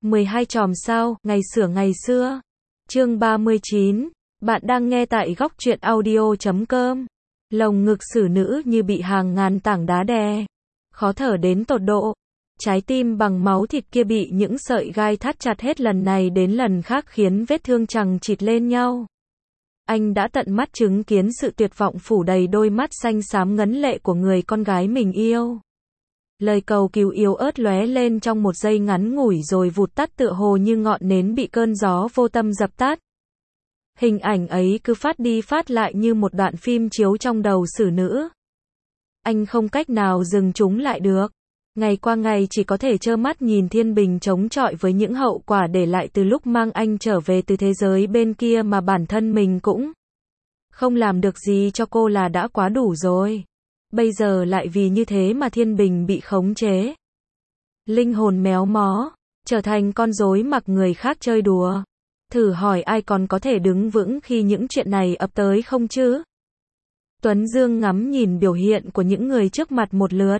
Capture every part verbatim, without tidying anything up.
mười hai chòm sao, ngày xửa ngày xưa. Chương ba mươi chín. Bạn đang nghe tại góc truyện audio chấm com. Lồng ngực xử nữ như bị hàng ngàn tảng đá đè. Khó thở đến tột độ. Trái tim bằng máu thịt kia bị những sợi gai thắt chặt hết lần này đến lần khác khiến vết thương chằng chịt lên nhau. Anh đã tận mắt chứng kiến sự tuyệt vọng phủ đầy đôi mắt xanh xám ngấn lệ của người con gái mình yêu. Lời cầu cứu yếu ớt lóe lên trong một giây ngắn ngủi rồi vụt tắt tựa hồ như ngọn nến bị cơn gió vô tâm dập tắt. Hình ảnh ấy cứ phát đi phát lại như một đoạn phim chiếu trong đầu xử nữ. Anh không cách nào dừng chúng lại được. Ngày qua ngày chỉ có thể trơ mắt nhìn Thiên Bình chống chọi với những hậu quả để lại từ lúc mang anh trở về từ thế giới bên kia mà bản thân mình cũng không làm được gì cho cô là đã quá đủ rồi. Bây giờ lại vì như thế mà Thiên Bình bị khống chế. Linh hồn méo mó, trở thành con rối mặc người khác chơi đùa. Thử hỏi ai còn có thể đứng vững khi những chuyện này ập tới không chứ? Tuấn Dương ngắm nhìn biểu hiện của những người trước mặt một lượt.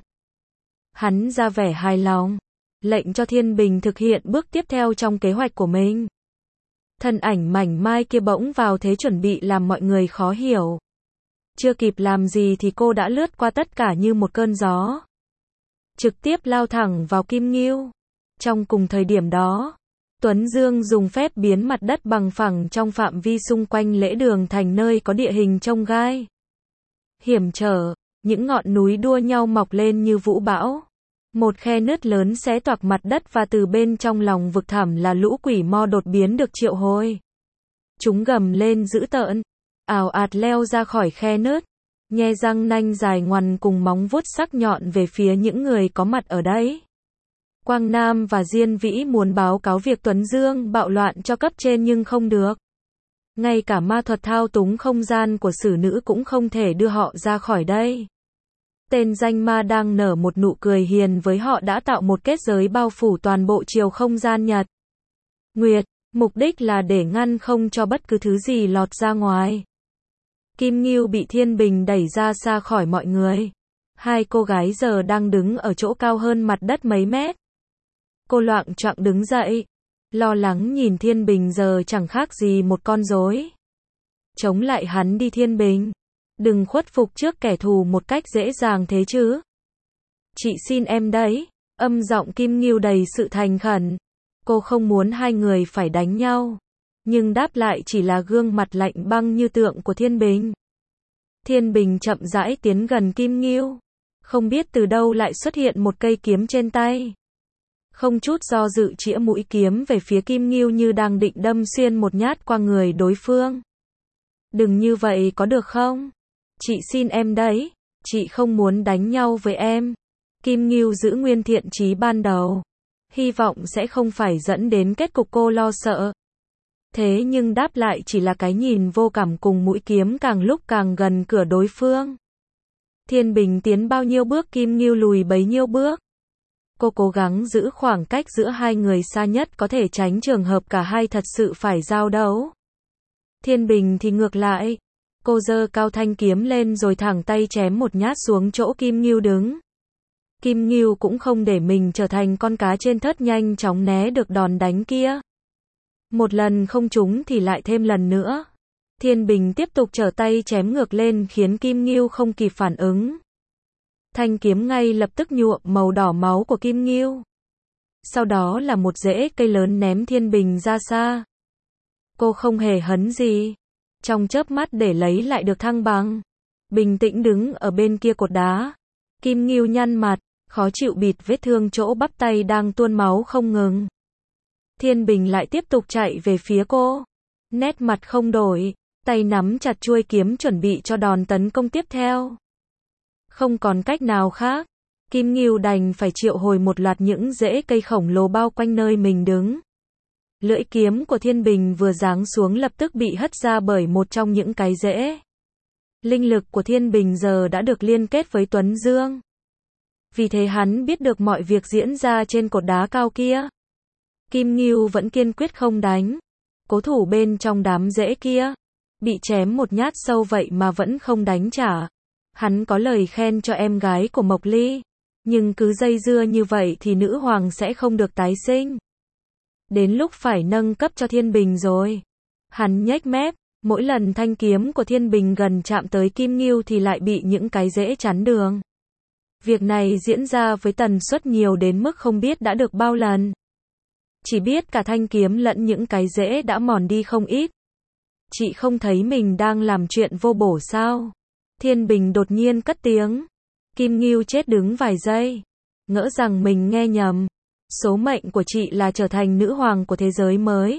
Hắn ra vẻ hài lòng, lệnh cho Thiên Bình thực hiện bước tiếp theo trong kế hoạch của mình. Thân ảnh mảnh mai kia bỗng vào thế chuẩn bị làm mọi người khó hiểu. Chưa kịp làm gì thì cô đã lướt qua tất cả như một cơn gió. Trực tiếp lao thẳng vào Kim Ngưu. Trong cùng thời điểm đó, Tuấn Dương dùng phép biến mặt đất bằng phẳng trong phạm vi xung quanh lễ đường thành nơi có địa hình chông gai. Hiểm trở, những ngọn núi đua nhau mọc lên như vũ bão. Một khe nứt lớn xé toạc mặt đất và từ bên trong lòng vực thẳm là lũ quỷ mo đột biến được triệu hồi. Chúng gầm lên dữ tợn, ào ạt leo ra khỏi khe nứt, nhe răng nanh dài ngoằn cùng móng vuốt sắc nhọn về phía những người có mặt ở đấy. Quang Nam và Diên Vĩ muốn báo cáo việc Tuấn Dương bạo loạn cho cấp trên nhưng không được. Ngay cả ma thuật thao túng không gian của xử nữ cũng không thể đưa họ ra khỏi đây. Tên danh ma đang nở một nụ cười hiền với họ đã tạo một kết giới bao phủ toàn bộ chiều không gian Nhật Nguyệt, mục đích là để ngăn không cho bất cứ thứ gì lọt ra ngoài. Kim Ngưu bị Thiên Bình đẩy ra xa khỏi mọi người. Hai cô gái giờ đang đứng ở chỗ cao hơn mặt đất mấy mét. Cô loạng choạng đứng dậy, lo lắng nhìn Thiên Bình giờ chẳng khác gì một con rối. Chống lại hắn đi Thiên Bình. Đừng khuất phục trước kẻ thù một cách dễ dàng thế chứ. Chị xin em đấy. Âm giọng Kim Ngưu đầy sự thành khẩn. Cô không muốn hai người phải đánh nhau. Nhưng đáp lại chỉ là gương mặt lạnh băng như tượng của Thiên Bình. Thiên Bình chậm rãi tiến gần Kim Ngưu. Không biết từ đâu lại xuất hiện một cây kiếm trên tay. Không chút do dự chĩa mũi kiếm về phía Kim Ngưu như đang định đâm xuyên một nhát qua người đối phương. Đừng như vậy có được không? Chị xin em đấy. Chị không muốn đánh nhau với em. Kim Ngưu giữ nguyên thiện chí ban đầu. Hy vọng sẽ không phải dẫn đến kết cục cô lo sợ. Thế nhưng đáp lại chỉ là cái nhìn vô cảm cùng mũi kiếm càng lúc càng gần cửa đối phương. Thiên Bình tiến bao nhiêu bước Kim Ngưu lùi bấy nhiêu bước. Cô cố gắng giữ khoảng cách giữa hai người xa nhất có thể tránh trường hợp cả hai thật sự phải giao đấu. Thiên Bình thì ngược lại. Cô giơ cao thanh kiếm lên rồi thẳng tay chém một nhát xuống chỗ Kim Ngưu đứng. Kim Ngưu cũng không để mình trở thành con cá trên thớt nhanh chóng né được đòn đánh kia. Một lần không trúng thì lại thêm lần nữa. Thiên Bình tiếp tục trở tay chém ngược lên khiến Kim Ngưu không kịp phản ứng. Thanh kiếm ngay lập tức nhuộm màu đỏ máu của Kim Ngưu. Sau đó là một rễ cây lớn ném Thiên Bình ra xa. Cô không hề hấn gì. Trong chớp mắt để lấy lại được thăng bằng. Bình tĩnh đứng ở bên kia cột đá. Kim Ngưu nhăn mặt, khó chịu bịt vết thương chỗ bắp tay đang tuôn máu không ngừng. Thiên Bình lại tiếp tục chạy về phía cô. Nét mặt không đổi, tay nắm chặt chuôi kiếm chuẩn bị cho đòn tấn công tiếp theo. Không còn cách nào khác. Kim Ngưu đành phải triệu hồi một loạt những rễ cây khổng lồ bao quanh nơi mình đứng. Lưỡi kiếm của Thiên Bình vừa giáng xuống lập tức bị hất ra bởi một trong những cái rễ. Linh lực của Thiên Bình giờ đã được liên kết với Tuấn Dương. Vì thế hắn biết được mọi việc diễn ra trên cột đá cao kia. Kim Ngưu vẫn kiên quyết không đánh. Cố thủ bên trong đám rễ kia. Bị chém một nhát sâu vậy mà vẫn không đánh trả. Hắn có lời khen cho em gái của Mộc Ly. Nhưng cứ dây dưa như vậy thì nữ hoàng sẽ không được tái sinh. Đến lúc phải nâng cấp cho Thiên Bình rồi. Hắn nhếch mép, mỗi lần thanh kiếm của Thiên Bình gần chạm tới Kim Ngưu thì lại bị những cái rễ chắn đường. Việc này diễn ra với tần suất nhiều đến mức không biết đã được bao lần. Chỉ biết cả thanh kiếm lẫn những cái rễ đã mòn đi không ít. Chị không thấy mình đang làm chuyện vô bổ sao? Thiên Bình đột nhiên cất tiếng. Kim Ngưu chết đứng vài giây. Ngỡ rằng mình nghe nhầm. Số mệnh của chị là trở thành nữ hoàng của thế giới mới.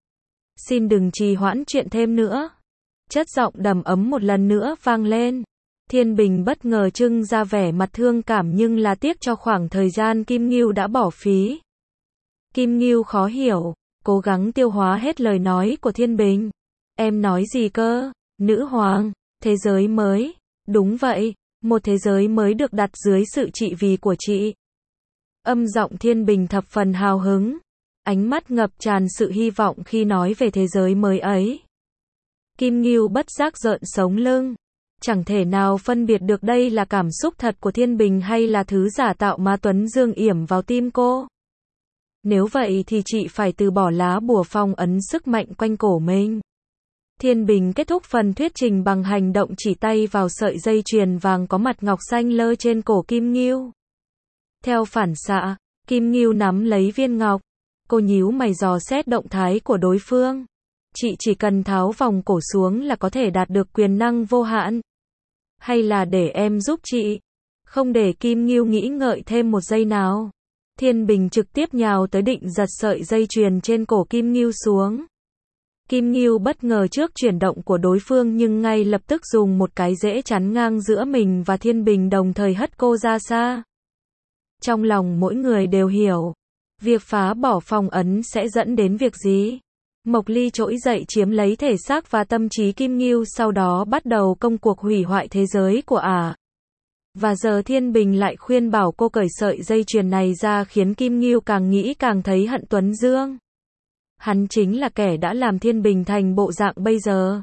Xin đừng trì hoãn chuyện thêm nữa. Chất giọng đầm ấm một lần nữa vang lên. Thiên Bình bất ngờ trưng ra vẻ mặt thương cảm nhưng là tiếc cho khoảng thời gian Kim Ngưu đã bỏ phí. Kim Ngưu khó hiểu, cố gắng tiêu hóa hết lời nói của Thiên Bình. Em nói gì cơ? Nữ hoàng, thế giới mới. Đúng vậy, một thế giới mới được đặt dưới sự trị vì của chị. Âm giọng Thiên Bình thập phần hào hứng. Ánh mắt ngập tràn sự hy vọng khi nói về thế giới mới ấy. Kim Ngưu bất giác rợn sống lưng. Chẳng thể nào phân biệt được đây là cảm xúc thật của Thiên Bình hay là thứ giả tạo mà Tuấn Dương yểm vào tim cô. Nếu vậy thì chị phải từ bỏ lá bùa phong ấn sức mạnh quanh cổ mình. Thiên Bình kết thúc phần thuyết trình bằng hành động chỉ tay vào sợi dây chuyền vàng có mặt ngọc xanh lơ trên cổ Kim Ngưu. Theo phản xạ, Kim Ngưu nắm lấy viên ngọc. Cô nhíu mày dò xét động thái của đối phương. Chị chỉ cần tháo vòng cổ xuống là có thể đạt được quyền năng vô hạn. Hay là để em giúp chị? Không để Kim Ngưu nghĩ ngợi thêm một giây nào. Thiên Bình trực tiếp nhào tới định giật sợi dây chuyền trên cổ Kim Ngưu xuống. Kim Ngưu bất ngờ trước chuyển động của đối phương nhưng ngay lập tức dùng một cái rễ chắn ngang giữa mình và Thiên Bình đồng thời hất cô ra xa. Trong lòng mỗi người đều hiểu. Việc phá bỏ phong ấn sẽ dẫn đến việc gì? Mộc Ly trỗi dậy chiếm lấy thể xác và tâm trí Kim Ngưu sau đó bắt đầu công cuộc hủy hoại thế giới của ả. À. Và giờ Thiên Bình lại khuyên bảo cô cởi sợi dây chuyền này ra khiến Kim Ngưu càng nghĩ càng thấy hận Tuấn Dương. Hắn chính là kẻ đã làm Thiên Bình thành bộ dạng bây giờ.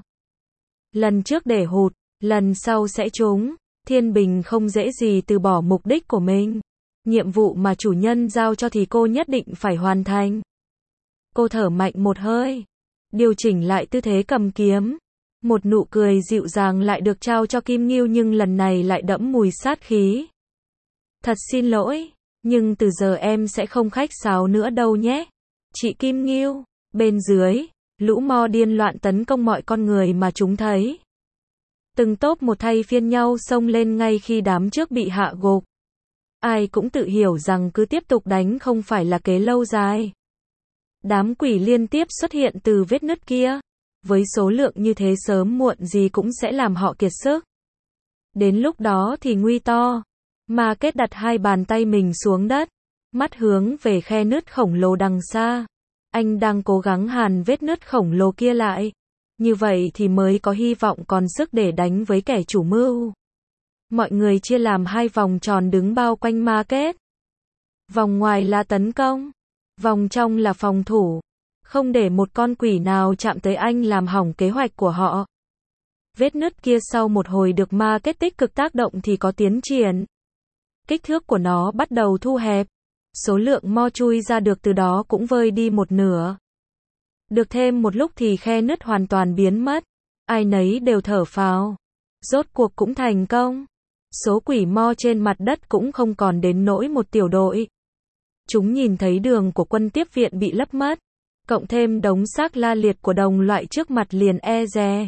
Lần trước để hụt, lần sau sẽ trúng. Thiên Bình không dễ gì từ bỏ mục đích của mình. Nhiệm vụ mà chủ nhân giao cho thì cô nhất định phải hoàn thành. Cô thở mạnh một hơi, điều chỉnh lại tư thế cầm kiếm. Một nụ cười dịu dàng lại được trao cho Kim Ngưu nhưng lần này lại đẫm mùi sát khí. Thật xin lỗi, nhưng từ giờ em sẽ không khách sáo nữa đâu nhé. Chị Kim Ngưu, bên dưới, lũ mo điên loạn tấn công mọi con người mà chúng thấy. Từng tốp một thay phiên nhau xông lên ngay khi đám trước bị hạ gục. Ai cũng tự hiểu rằng cứ tiếp tục đánh không phải là kế lâu dài. Đám quỷ liên tiếp xuất hiện từ vết nứt kia. Với số lượng như thế sớm muộn gì cũng sẽ làm họ kiệt sức. Đến lúc đó thì nguy to. Ma Kết đặt hai bàn tay mình xuống đất. Mắt hướng về khe nứt khổng lồ đằng xa. Anh đang cố gắng hàn vết nứt khổng lồ kia lại. Như vậy thì mới có hy vọng còn sức để đánh với kẻ chủ mưu. Mọi người chia làm hai vòng tròn đứng bao quanh Ma Kết. Vòng ngoài là tấn công. Vòng trong là phòng thủ. Không để một con quỷ nào chạm tới anh làm hỏng kế hoạch của họ. Vết nứt kia sau một hồi được Ma Kết tích cực tác động thì có tiến triển. Kích thước của nó bắt đầu thu hẹp. Số lượng mo chui ra được từ đó cũng vơi đi một nửa. Được thêm một lúc thì khe nứt hoàn toàn biến mất. Ai nấy đều thở phào. Rốt cuộc cũng thành công. Số quỷ mo trên mặt đất cũng không còn đến nỗi một tiểu đội. Chúng nhìn thấy đường của quân tiếp viện bị lấp mất. Cộng thêm đống xác la liệt của đồng loại trước mặt liền e dè.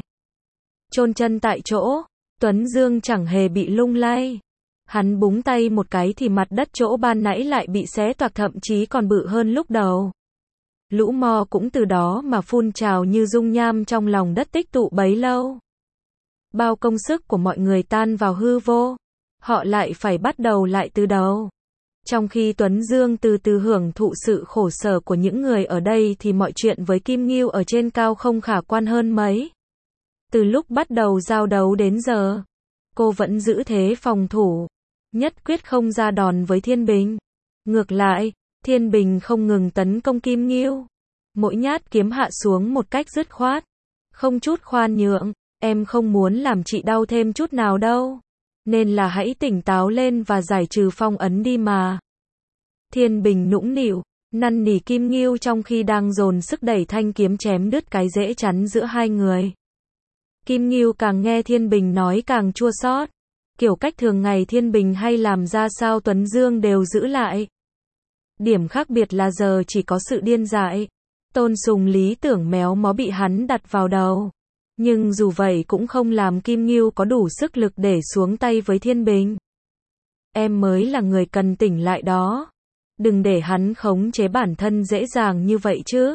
Chôn chân tại chỗ, Tuấn Dương chẳng hề bị lung lay. Hắn búng tay một cái thì mặt đất chỗ ban nãy lại bị xé toạc thậm chí còn bự hơn lúc đầu. Lũ mo cũng từ đó mà phun trào như dung nham trong lòng đất tích tụ bấy lâu. Bao công sức của mọi người tan vào hư vô. Họ lại phải bắt đầu lại từ đầu. Trong khi Tuấn Dương từ từ hưởng thụ sự khổ sở của những người ở đây thì mọi chuyện với Kim Ngưu ở trên cao không khả quan hơn mấy. Từ lúc bắt đầu giao đấu đến giờ, cô vẫn giữ thế phòng thủ, nhất quyết không ra đòn với Thiên Bình. Ngược lại, Thiên Bình không ngừng tấn công Kim Ngưu. Mỗi nhát kiếm hạ xuống một cách dứt khoát, không chút khoan nhượng. Em không muốn làm chị đau thêm chút nào đâu. Nên là hãy tỉnh táo lên và giải trừ phong ấn đi mà. Thiên Bình nũng nịu, Năn nỉ Kim Ngưu trong khi đang dồn sức đẩy thanh kiếm chém đứt cái rễ chắn giữa hai người. Kim Ngưu càng nghe Thiên Bình nói càng chua xót. Kiểu cách thường ngày Thiên Bình hay làm ra sao Tuấn Dương đều giữ lại. Điểm khác biệt là giờ chỉ có sự điên dại. Tôn Sùng lý tưởng méo mó bị hắn đặt vào đầu. Nhưng dù vậy cũng không làm Kim Ngưu có đủ sức lực để xuống tay với Thiên Bình. Em mới là người cần tỉnh lại đó. Đừng để hắn khống chế bản thân dễ dàng như vậy chứ.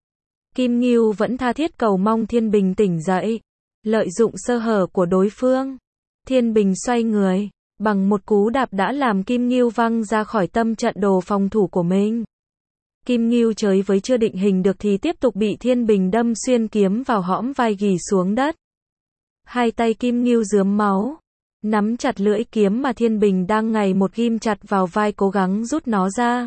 Kim Ngưu vẫn tha thiết cầu mong Thiên Bình tỉnh dậy. Lợi dụng sơ hở của đối phương. Thiên Bình xoay người. Bằng một cú đạp đã làm Kim Ngưu văng ra khỏi tâm trận đồ phòng thủ của mình. Kim Ngưu chới với chưa định hình được thì tiếp tục bị Thiên Bình đâm xuyên kiếm vào hõm vai ghì xuống đất. Hai tay Kim Ngưu rướm máu. Nắm chặt lưỡi kiếm mà Thiên Bình đang ngày một ghim chặt vào vai cố gắng rút nó ra.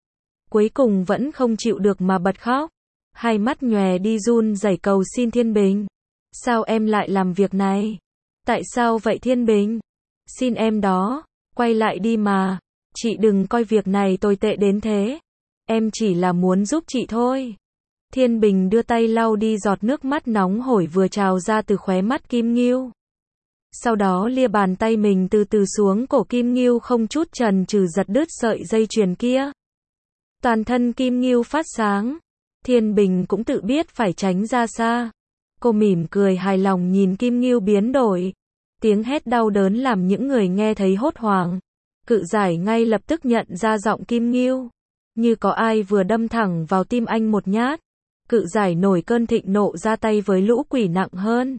Cuối cùng vẫn không chịu được mà bật khóc. Hai mắt nhòe đi run rẩy cầu xin Thiên Bình. Sao em lại làm việc này? Tại sao vậy Thiên Bình? Xin em đó, quay lại đi mà. Chị đừng coi việc này tồi tệ đến thế. Em chỉ là muốn giúp chị thôi. Thiên Bình đưa tay lau đi giọt nước mắt nóng hổi vừa trào ra từ khóe mắt Kim Ngưu. Sau đó lia bàn tay mình từ từ xuống cổ Kim Ngưu không chút chần chừ giật đứt sợi dây chuyền kia. Toàn thân Kim Ngưu phát sáng. Thiên Bình cũng tự biết phải tránh ra xa. Cô mỉm cười hài lòng nhìn Kim Ngưu biến đổi. Tiếng hét đau đớn làm những người nghe thấy hốt hoảng. Cự giải ngay lập tức nhận ra giọng Kim Ngưu. Như có ai vừa đâm thẳng vào tim anh một nhát. Cự giải nổi cơn thịnh nộ ra tay với lũ quỷ nặng hơn.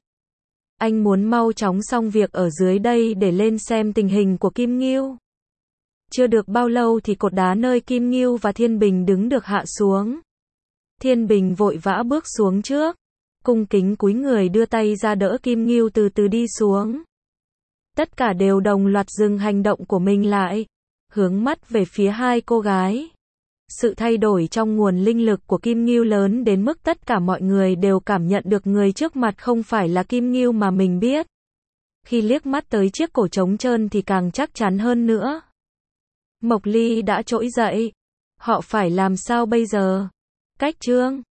Anh muốn mau chóng xong việc ở dưới đây để lên xem tình hình của Kim Ngưu. Chưa được bao lâu thì cột đá nơi Kim Ngưu và Thiên Bình đứng được hạ xuống. Thiên Bình vội vã bước xuống trước. Cung kính cúi người đưa tay ra đỡ Kim Ngưu từ từ đi xuống. Tất cả đều đồng loạt dừng hành động của mình lại. Hướng mắt về phía hai cô gái. Sự thay đổi trong nguồn linh lực của Kim Ngưu lớn đến mức tất cả mọi người đều cảm nhận được người trước mặt không phải là Kim Ngưu mà mình biết. Khi liếc mắt tới chiếc cổ trống trơn thì càng chắc chắn hơn nữa. Mộc Ly đã trỗi dậy. Họ phải làm sao bây giờ? Cách Trương